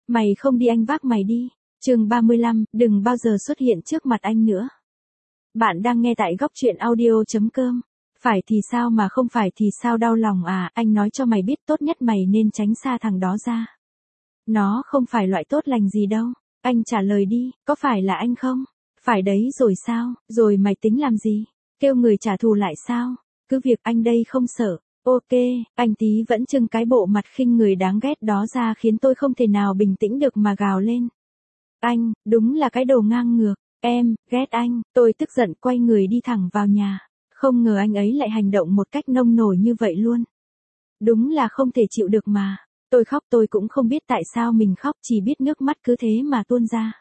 Mày không đi anh vác mày đi. Chương 35, đừng bao giờ xuất hiện trước mặt anh nữa. Bạn đang nghe tại góc truyện audio.com. Phải thì sao mà không phải thì sao, đau lòng à, anh nói cho mày biết tốt nhất mày nên tránh xa thằng đó ra. Nó không phải loại tốt lành gì đâu. Anh trả lời đi, có phải là anh không? Phải đấy rồi sao, rồi mày tính làm gì? Kêu người trả thù lại sao? Cứ việc anh đây không sợ. Ok, anh tí vẫn trưng cái bộ mặt khinh người đáng ghét đó ra khiến tôi không thể nào bình tĩnh được mà gào lên. Anh, đúng là cái đồ ngang ngược. Em, ghét anh. Tôi tức giận quay người đi thẳng vào nhà. Không ngờ anh ấy lại hành động một cách nông nổi như vậy luôn. Đúng là không thể chịu được mà. Tôi khóc, tôi cũng không biết tại sao mình khóc, chỉ biết nước mắt cứ thế mà tuôn ra.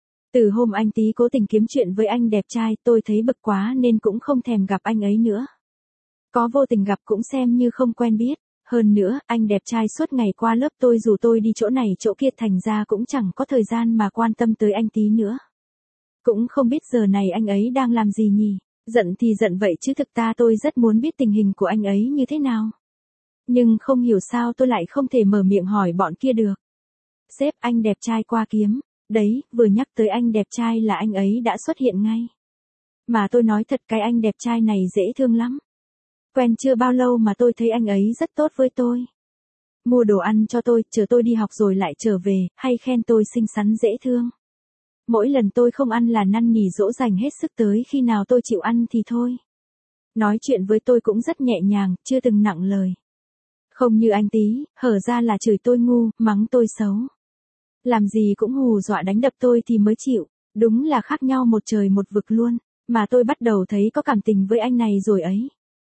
Từ hôm anh tí cố tình kiếm chuyện với anh đẹp trai, tôi thấy bực quá nên cũng không thèm gặp anh ấy nữa. Có vô tình gặp cũng xem như không quen biết. Hơn nữa, anh đẹp trai suốt ngày qua lớp tôi rủ tôi đi chỗ này chỗ kia, thành ra cũng chẳng có thời gian mà quan tâm tới anh tí nữa. Cũng không biết giờ này anh ấy đang làm gì nhỉ? Giận thì giận vậy chứ thực ta tôi rất muốn biết tình hình của anh ấy như thế nào. Nhưng không hiểu sao tôi lại không thể mở miệng hỏi bọn kia được. Sếp, anh đẹp trai qua kiếm. Đấy, vừa nhắc tới anh đẹp trai là anh ấy đã xuất hiện ngay. Mà tôi nói thật, cái anh đẹp trai này dễ thương lắm. Quen chưa bao lâu mà tôi thấy anh ấy rất tốt với tôi. Mua đồ ăn cho tôi, chờ tôi đi học rồi lại trở về, hay khen tôi xinh xắn dễ thương. Mỗi lần tôi không ăn là năn nỉ dỗ dành hết sức, tới khi nào tôi chịu ăn thì thôi. Nói chuyện với tôi cũng rất nhẹ nhàng, chưa từng nặng lời. Không như anh tí, hở ra là chửi tôi ngu, mắng tôi xấu. Làm gì cũng hù dọa đánh đập tôi thì mới chịu. Đúng là khác nhau một trời một vực luôn. Mà tôi bắt đầu thấy có cảm tình với anh này rồi ấy.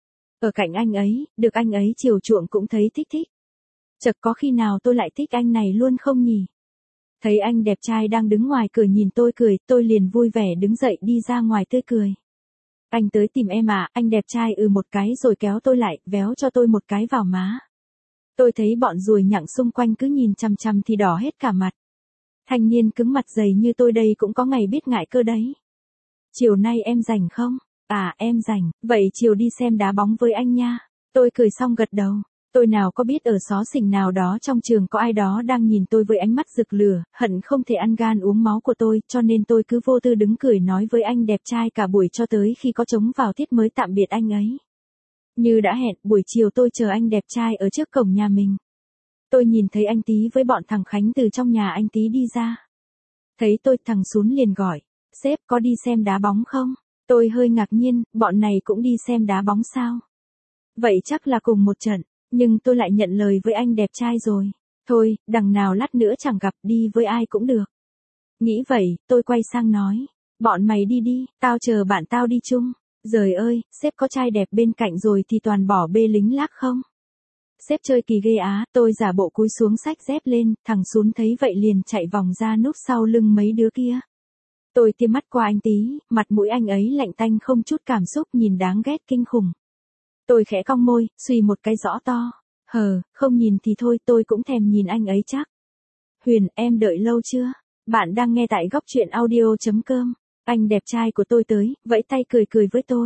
Ở cạnh anh ấy, được anh ấy chiều chuộng cũng thấy thích thích. Chợt có khi nào tôi lại thích anh này luôn không nhỉ? Thấy anh đẹp trai đang đứng ngoài cửa nhìn tôi cười, tôi liền vui vẻ đứng dậy đi ra ngoài tươi cười. Anh tới tìm em à? Anh đẹp trai một cái rồi kéo tôi lại, véo cho tôi một cái vào má. Tôi thấy bọn ruồi nhặng xung quanh cứ nhìn chằm chằm thì đỏ hết cả mặt. Thanh niên cứng mặt dày như tôi đây cũng có ngày biết ngại cơ đấy. Chiều nay em rảnh không? À, em rảnh, vậy chiều đi xem đá bóng với anh nha. Tôi cười xong gật đầu. Tôi nào có biết ở xó xỉnh nào đó trong trường có ai đó đang nhìn tôi với ánh mắt rực lửa, hận không thể ăn gan uống máu của tôi, cho nên tôi cứ vô tư đứng cười nói với anh đẹp trai cả buổi cho tới khi có trống vào tiết mới tạm biệt anh ấy. Như đã hẹn, buổi chiều tôi chờ anh đẹp trai ở trước cổng nhà mình. Tôi nhìn thấy anh tí với bọn thằng Khánh từ trong nhà anh tí đi ra. Thấy tôi, thằng Sún liền gọi, sếp có đi xem đá bóng không? Tôi hơi ngạc nhiên, bọn này cũng đi xem đá bóng sao? Vậy chắc là cùng một trận, nhưng tôi lại nhận lời với anh đẹp trai rồi. Thôi, đằng nào lát nữa chẳng gặp, đi với ai cũng được. Nghĩ vậy, tôi quay sang nói, bọn mày đi đi, tao chờ bạn tao đi chung. Giời ơi, sếp có trai đẹp bên cạnh rồi thì toàn bỏ bê lính lác không? Sếp chơi kỳ ghê á, tôi giả bộ cúi xuống xách dép lên, thằng Sún thấy vậy liền chạy vòng ra núp sau lưng mấy đứa kia. Tôi tiêm mắt qua anh tí, mặt mũi anh ấy lạnh tanh không chút cảm xúc, nhìn đáng ghét kinh khủng. Tôi khẽ cong môi, suy một cái rõ to. Không nhìn thì thôi, tôi cũng thèm nhìn anh ấy chắc. Huyền, em đợi lâu chưa? Bạn đang nghe tại góc truyện audio.com. Anh đẹp trai của tôi tới, vẫy tay cười cười với tôi.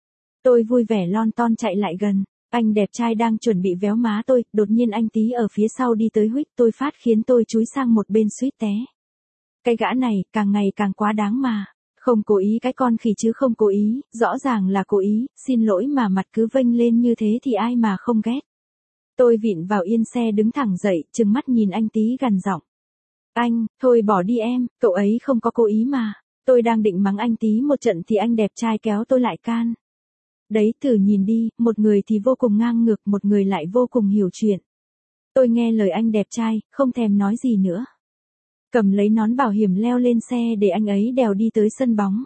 Tôi vui vẻ lon ton chạy lại gần. Anh đẹp trai đang chuẩn bị véo má tôi, đột nhiên anh tí ở phía sau đi tới huých tôi phát khiến tôi chúi sang một bên suýt té. Cái gã này, càng ngày càng quá đáng mà. Không cố ý cái con khỉ chứ không cố ý, rõ ràng là cố ý, xin lỗi mà mặt cứ vênh lên như thế thì ai mà không ghét. Tôi vịn vào yên xe đứng thẳng dậy, trừng mắt nhìn anh tí gằn giọng. Anh, thôi bỏ đi em, cậu ấy không có cố ý mà. Tôi đang định mắng anh tí một trận thì anh đẹp trai kéo tôi lại can. Đấy, thử nhìn đi, một người thì vô cùng ngang ngược, một người lại vô cùng hiểu chuyện. Tôi nghe lời anh đẹp trai, không thèm nói gì nữa. Cầm lấy nón bảo hiểm leo lên xe để anh ấy đèo đi tới sân bóng.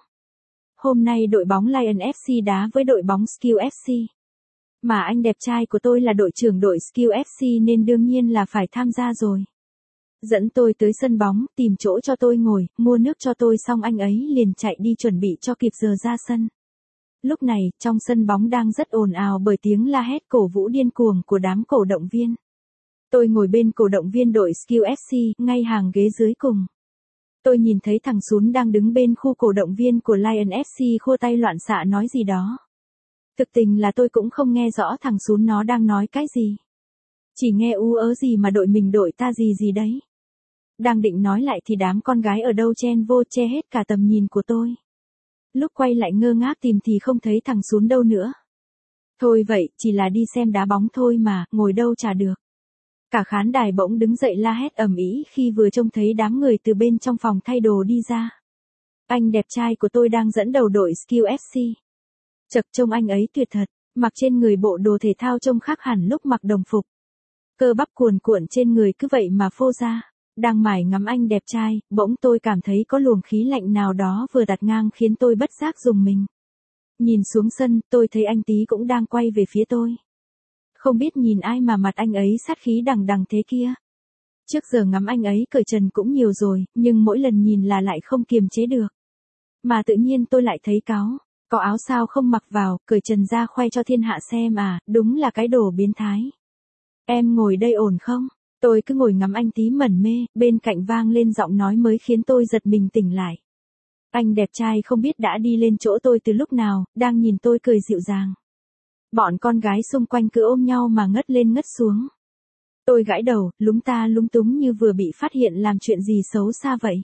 Hôm nay đội bóng Lion FC đá với đội bóng Skill FC. Mà anh đẹp trai của tôi là đội trưởng đội Skill FC nên đương nhiên là phải tham gia rồi. Dẫn tôi tới sân bóng, tìm chỗ cho tôi ngồi, mua nước cho tôi xong anh ấy liền chạy đi chuẩn bị cho kịp giờ ra sân. Lúc này, trong sân bóng đang rất ồn ào bởi tiếng la hét cổ vũ điên cuồng của đám cổ động viên. Tôi ngồi bên cổ động viên đội Skill FC, ngay hàng ghế dưới cùng. Tôi nhìn thấy thằng Sún đang đứng bên khu cổ động viên của Lion FC khua tay loạn xạ nói gì đó. Thực tình là tôi cũng không nghe rõ thằng Sún nó đang nói cái gì. Chỉ nghe ú ớ gì mà đội mình đội ta gì gì đấy. Đang định nói lại thì đám con gái ở đâu chen vô che hết cả tầm nhìn của tôi. Lúc quay lại ngơ ngác tìm thì không thấy thằng Sún đâu nữa. Thôi vậy, chỉ là đi xem đá bóng thôi mà, ngồi đâu chả được. Cả khán đài bỗng đứng dậy la hét ầm ĩ khi vừa trông thấy đám người từ bên trong phòng thay đồ đi ra. Anh đẹp trai của tôi đang dẫn đầu đội Skill FC. Chật, trông anh ấy tuyệt thật, mặc trên người bộ đồ thể thao trông khác hẳn lúc mặc đồng phục. Cơ bắp cuồn cuộn trên người cứ vậy mà phô ra. Đang mải ngắm anh đẹp trai, bỗng tôi cảm thấy có luồng khí lạnh nào đó vừa đặt ngang khiến tôi bất giác rùng mình. Nhìn xuống sân, tôi thấy anh Tý cũng đang quay về phía tôi. Không biết nhìn ai mà mặt anh ấy sát khí đằng đằng thế kia. Trước giờ ngắm anh ấy cởi trần cũng nhiều rồi, nhưng mỗi lần nhìn là lại không kiềm chế được. Mà tự nhiên tôi lại thấy cáu, có áo sao không mặc vào, cởi trần ra khoe cho thiên hạ xem à, đúng là cái đồ biến thái. Em ngồi đây ổn không? Tôi cứ ngồi ngắm anh Tý mẩn mê, bên cạnh vang lên giọng nói mới khiến tôi giật mình tỉnh lại. Anh đẹp trai không biết đã đi lên chỗ tôi từ lúc nào, đang nhìn tôi cười dịu dàng. Bọn con gái xung quanh cứ ôm nhau mà ngất lên ngất xuống. Tôi gãi đầu, lúng ta lúng túng như vừa bị phát hiện làm chuyện gì xấu xa vậy.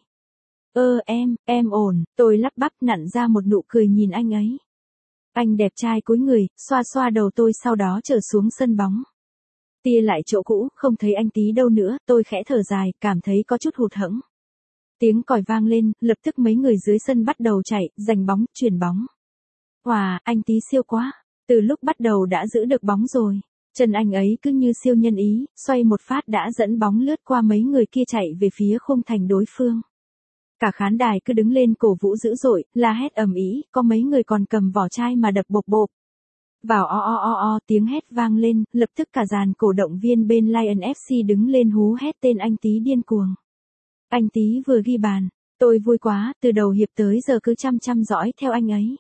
Em ổn, tôi lắp bắp nặn ra một nụ cười nhìn anh ấy. Anh đẹp trai cúi người, xoa xoa đầu tôi sau đó trở xuống sân bóng. Tia lại chỗ cũ, không thấy anh Tý đâu nữa, tôi khẽ thở dài, cảm thấy có chút hụt hẫng. Tiếng còi vang lên, lập tức mấy người dưới sân bắt đầu chạy, giành bóng, chuyển bóng. Wow, anh Tý siêu quá, từ lúc bắt đầu đã giữ được bóng rồi. Chân anh ấy cứ như siêu nhân ý, xoay một phát đã dẫn bóng lướt qua mấy người kia chạy về phía khung thành đối phương. Cả khán đài cứ đứng lên cổ vũ dữ dội, la hét ầm ĩ, có mấy người còn cầm vỏ chai mà đập bộp bộp. Vào tiếng hét vang lên, lập tức cả dàn cổ động viên bên Lion FC đứng lên hú hét tên anh Tý điên cuồng. Anh Tý vừa ghi bàn, tôi vui quá, từ đầu hiệp tới giờ cứ chăm dõi theo anh ấy.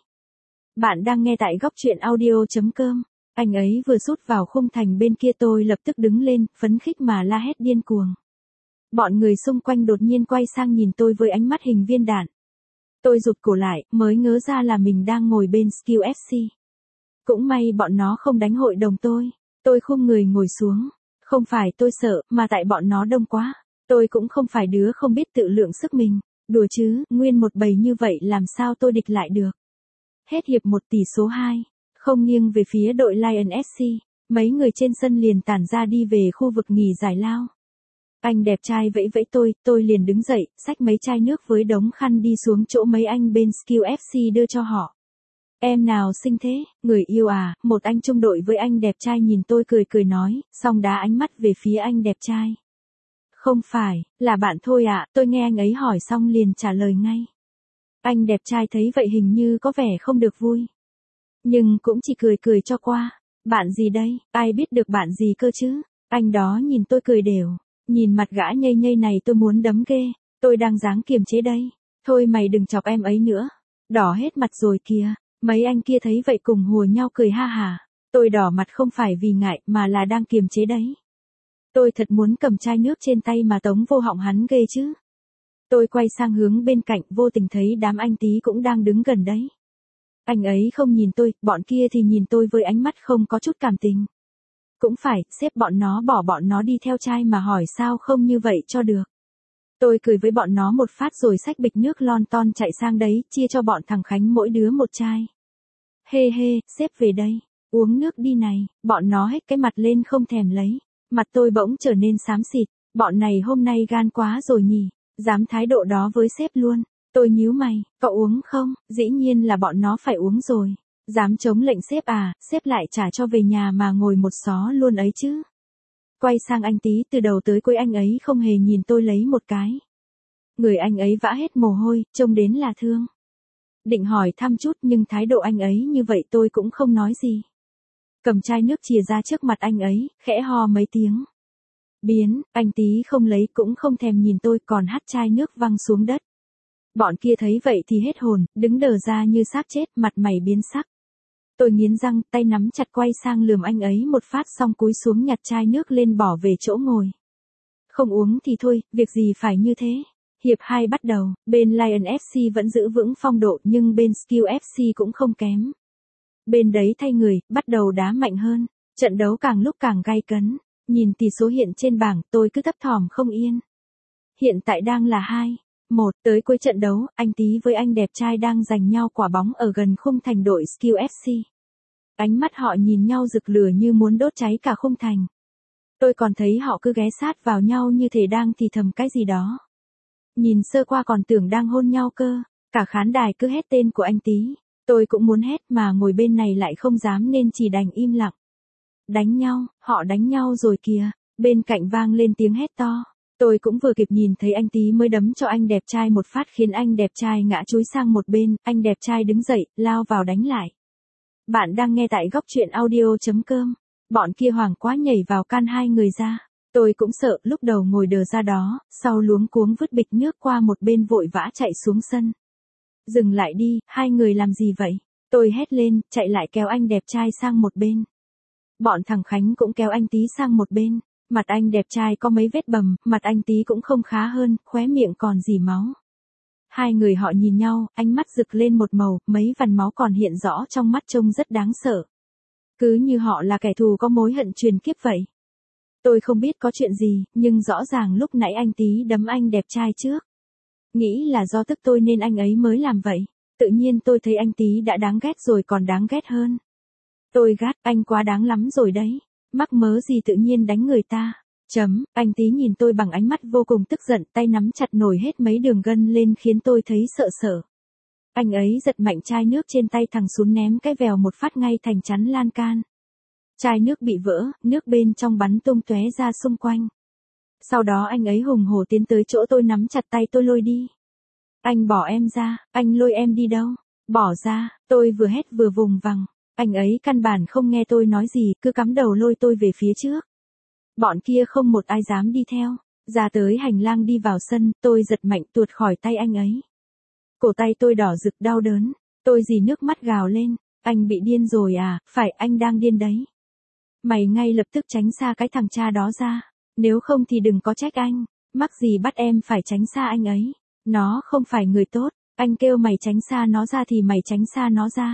Bạn đang nghe tại góc truyện audio.com. Anh ấy vừa sút vào khung thành bên kia tôi lập tức đứng lên, phấn khích mà la hét điên cuồng. Bọn người xung quanh đột nhiên quay sang nhìn tôi với ánh mắt hình viên đạn. Tôi rụt cổ lại, mới ngớ ra là mình đang ngồi bên Skill FC. Cũng may bọn nó không đánh hội đồng tôi. Tôi khum người ngồi xuống. Không phải tôi sợ, mà tại bọn nó đông quá. Tôi cũng không phải đứa không biết tự lượng sức mình. Đùa chứ, nguyên một bầy như vậy làm sao tôi địch lại được. Hết hiệp 1 tỷ số 2. Không nghiêng về phía đội Lion FC. Mấy người trên sân liền tản ra đi về khu vực nghỉ giải lao. Anh đẹp trai vẫy vẫy tôi liền đứng dậy, xách mấy chai nước với đống khăn đi xuống chỗ mấy anh bên Skill FC đưa cho họ. Em nào xinh thế, người yêu à, một anh chung đội với anh đẹp trai nhìn tôi cười nói, xong đá ánh mắt về phía anh đẹp trai. Không phải, là bạn thôi ạ, tôi nghe anh ấy hỏi xong liền trả lời ngay. Anh đẹp trai thấy vậy hình như có vẻ không được vui. Nhưng cũng chỉ cười cho qua. Bạn gì đây, ai biết được bạn gì cơ chứ? Anh đó nhìn tôi cười đều. Nhìn mặt gã nhây này tôi muốn đấm ghê. Tôi đang dáng kiềm chế đây. Thôi mày đừng chọc em ấy nữa. Đỏ hết mặt rồi kìa. Mấy anh kia thấy vậy cùng hùa nhau cười ha hả. Tôi đỏ mặt không phải vì ngại mà là đang kiềm chế đấy. Tôi thật muốn cầm chai nước trên tay mà tống vô họng hắn ghê chứ. Tôi quay sang hướng bên cạnh vô tình thấy đám anh Tý cũng đang đứng gần đấy. Anh ấy không nhìn tôi, bọn kia thì nhìn tôi với ánh mắt không có chút cảm tình. Cũng phải, xếp bọn nó bỏ bọn nó đi theo chai mà hỏi sao không như vậy cho được. Tôi cười với bọn nó một phát rồi xách bịch nước lon ton chạy sang đấy, chia cho bọn thằng Khánh mỗi đứa một chai. Hê, xếp về đây, uống nước đi này, bọn nó hết cái mặt lên không thèm lấy. Mặt tôi bỗng trở nên xám xịt, bọn này hôm nay gan quá rồi nhỉ, dám thái độ đó với sếp luôn. Tôi nhíu mày, cậu uống không? Dĩ nhiên là bọn nó phải uống rồi. Dám chống lệnh sếp à, sếp lại trả cho về nhà mà ngồi một xó luôn ấy chứ. Quay sang anh Tý từ đầu tới cuối anh ấy không hề nhìn tôi lấy một cái. Người anh ấy vã hết mồ hôi, trông đến là thương. Định hỏi thăm chút nhưng thái độ anh ấy như vậy tôi cũng không nói gì. Cầm chai nước chìa ra trước mặt anh ấy, khẽ ho mấy tiếng. Biến, anh Tý không lấy cũng không thèm nhìn tôi còn hắt chai nước văng xuống đất. Bọn kia thấy vậy thì hết hồn, đứng đờ ra như xác chết, mặt mày biến sắc. Tôi nghiến răng, tay nắm chặt quay sang lườm anh ấy một phát xong cúi xuống nhặt chai nước lên bỏ về chỗ ngồi. Không uống thì thôi, việc gì phải như thế. Hiệp 2 bắt đầu, bên Lion FC vẫn giữ vững phong độ nhưng bên Skill FC cũng không kém. Bên đấy thay người, bắt đầu đá mạnh hơn, trận đấu càng lúc càng gay cấn. Nhìn tỷ số hiện trên bảng tôi cứ thấp thỏm không yên. Hiện tại đang là 2-1, tới cuối trận đấu, anh Tý với anh đẹp trai đang giành nhau quả bóng ở gần khung thành đội Skill FC. Ánh mắt họ nhìn nhau rực lửa như muốn đốt cháy cả khung thành. Tôi còn thấy họ cứ ghé sát vào nhau như thể đang thì thầm cái gì đó. Nhìn sơ qua còn tưởng đang hôn nhau cơ, cả khán đài cứ hét tên của anh Tý. Tôi cũng muốn hét mà ngồi bên này lại không dám nên chỉ đành im lặng. Đánh nhau, họ đánh nhau rồi kìa, bên cạnh vang lên tiếng hét to. Tôi cũng vừa kịp nhìn thấy anh Tý mới đấm cho anh đẹp trai một phát khiến anh đẹp trai ngã chúi sang một bên, anh đẹp trai đứng dậy, lao vào đánh lại. Bạn đang nghe tại góc truyện audio.com. Bọn kia hoảng quá nhảy vào can hai người ra. Tôi cũng sợ, lúc đầu ngồi đờ ra đó, sau luống cuống vứt bịch nước qua một bên vội vã chạy xuống sân. Dừng lại đi, hai người làm gì vậy? Tôi hét lên, chạy lại kéo anh đẹp trai sang một bên. Bọn thằng Khánh cũng kéo anh Tý sang một bên. Mặt anh đẹp trai có mấy vết bầm, mặt anh Tý cũng không khá hơn, khóe miệng còn dì máu. Hai người họ nhìn nhau, ánh mắt rực lên một màu, mấy vằn máu còn hiện rõ trong mắt trông rất đáng sợ. Cứ như họ là kẻ thù có mối hận truyền kiếp vậy. Tôi không biết có chuyện gì, nhưng rõ ràng lúc nãy anh Tý đấm anh đẹp trai trước. Nghĩ là do tức tôi nên anh ấy mới làm vậy. Tự nhiên tôi thấy anh Tý đã đáng ghét rồi còn đáng ghét hơn. Tôi gắt, anh quá đáng lắm rồi đấy. Mắc mớ gì tự nhiên đánh người ta. Anh Tý nhìn tôi bằng ánh mắt vô cùng tức giận, tay nắm chặt nổi hết mấy đường gân lên khiến tôi thấy sợ sợ. Anh ấy giật mạnh chai nước trên tay thằng xuống ném cái vèo một phát ngay thành chắn lan can. Chai nước bị vỡ, nước bên trong bắn tung tóe ra xung quanh. Sau đó anh ấy hùng hổ tiến tới chỗ tôi nắm chặt tay tôi lôi đi. Anh bỏ em ra, anh lôi em đi đâu? Bỏ ra, tôi vừa hét vừa vùng vằng. Anh ấy căn bản không nghe tôi nói gì, cứ cắm đầu lôi tôi về phía trước. Bọn kia không một ai dám đi theo. Ra tới hành lang đi vào sân, tôi giật mạnh tuột khỏi tay anh ấy. Cổ tay tôi đỏ rực đau đớn. Tôi dì nước mắt gào lên. Anh bị điên rồi à? Phải, anh đang điên đấy. Mày ngay lập tức tránh xa cái thằng cha đó ra. Nếu không thì đừng có trách anh. Mắc gì bắt em phải tránh xa anh ấy. Nó không phải người tốt. Anh kêu mày tránh xa nó ra thì mày tránh xa nó ra.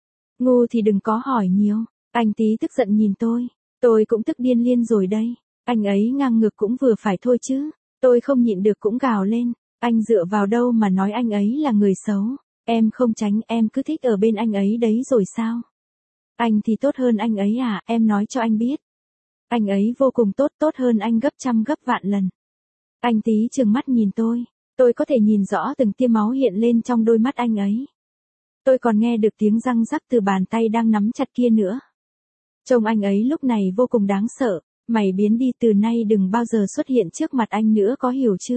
Ngu thì đừng có hỏi nhiều. Anh Tý tức giận nhìn tôi. Tôi cũng tức điên liên rồi đây. Anh ấy ngang ngược cũng vừa phải thôi chứ. Tôi không nhịn được cũng gào lên. Anh dựa vào đâu mà nói anh ấy là người xấu. Em không tránh, em cứ thích ở bên anh ấy đấy rồi sao? Anh thì tốt hơn anh ấy à, em nói cho anh biết. Anh ấy vô cùng tốt, tốt hơn anh gấp trăm gấp vạn lần. Anh Tý trừng mắt nhìn tôi. Tôi có thể nhìn rõ từng tia máu hiện lên trong đôi mắt anh ấy. Tôi còn nghe được tiếng răng rắc từ bàn tay đang nắm chặt kia nữa. Trông anh ấy lúc này vô cùng đáng sợ. Mày biến đi, từ nay đừng bao giờ xuất hiện trước mặt anh nữa, có hiểu chưa?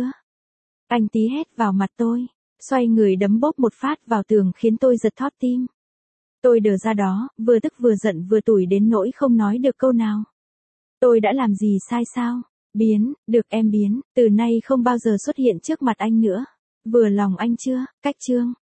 Anh Tý hét vào mặt tôi. Xoay người đấm bốp một phát vào tường khiến tôi giật thót tim. Tôi đờ ra đó, vừa tức vừa giận vừa tủi đến nỗi không nói được câu nào. Tôi đã làm gì sai sao? Biến, được em biến, từ nay không bao giờ xuất hiện trước mặt anh nữa. Vừa lòng anh chưa? Cách chương.